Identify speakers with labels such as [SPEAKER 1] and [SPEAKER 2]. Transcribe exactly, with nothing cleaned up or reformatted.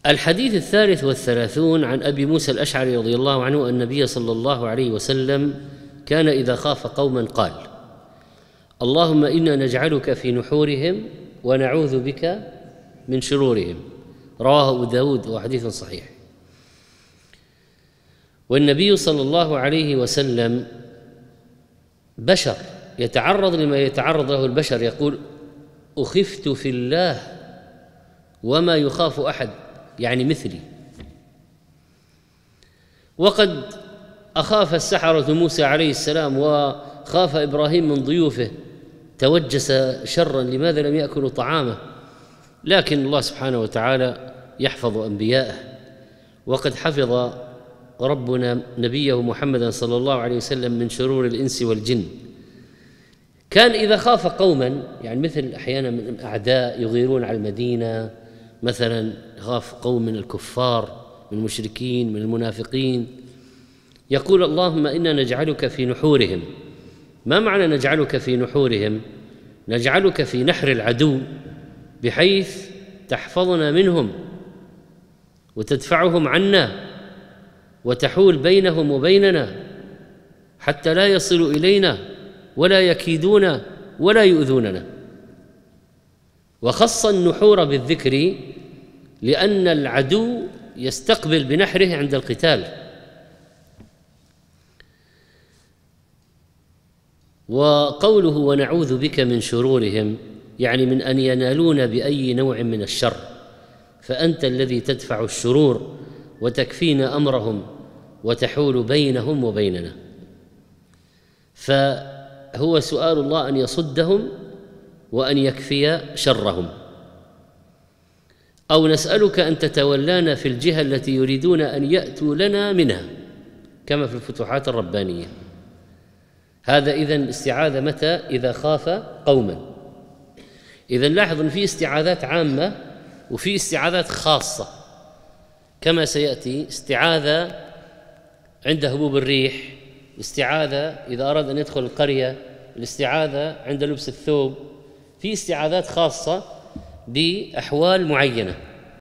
[SPEAKER 1] الحديث الثالث والثلاثون عن أبي موسى الأشعري رضي الله عنه أن النبي صلى الله عليه وسلم كان إذا خاف قوما قال: اللهم إنا نجعلك في نحورهم ونعوذ بك من شرورهم. رواه أبو داود وحديث صحيح. والنبي صلى الله عليه وسلم بشر يتعرض لما يتعرض له البشر، يقول: أخفت في الله وما يخاف أحد، يعني مثلي. وقد أخاف السحرة موسى عليه السلام وخاف إبراهيم من ضيوفه، توجس شرا لماذا لم يأكلوا طعامه، لكن الله سبحانه وتعالى يحفظ أنبياءه. وقد حفظ ربنا نبيه محمدا صلى الله عليه وسلم من شرور الإنس والجن. كان إذا خاف قوما، يعني مثل أحيانا من أعداء يغيرون على المدينة، مثلا خاف قوم من الكفار، من المشركين، من المنافقين، يقول: اللهم إنا نجعلك في نحورهم. ما معنى نجعلك في نحورهم؟ نجعلك في نحر العدو بحيث تحفظنا منهم وتدفعهم عنا وتحول بينهم وبيننا حتى لا يصلوا إلينا ولا يكيدون ولا يؤذوننا. وخص النحور بالذكر لأن العدو يستقبل بنحره عند القتال. وقوله ونعوذ بك من شرورهم يعني من أن ينالون بأي نوع من الشر، فأنت الذي تدفع الشرور وتكفينا أمرهم وتحول بينهم وبيننا. فهو سؤال الله أن يصدهم وأن يكفي شرهم، أو نسألك أن تتولانا في الجهة التي يريدون أن يأتوا لنا منها، كما في الفتوحات الربانية. هذا إذن استعاذة متى؟ إذا خاف قوما. إذن لاحظ أن في استعاذات عامة وفي استعاذات خاصة، كما سيأتي استعاذة عند هبوب الريح، استعاذة إذا أراد أن يدخل القرية، الاستعاذة عند لبس الثوب. في استعاذات خاصة بأحوال معينة.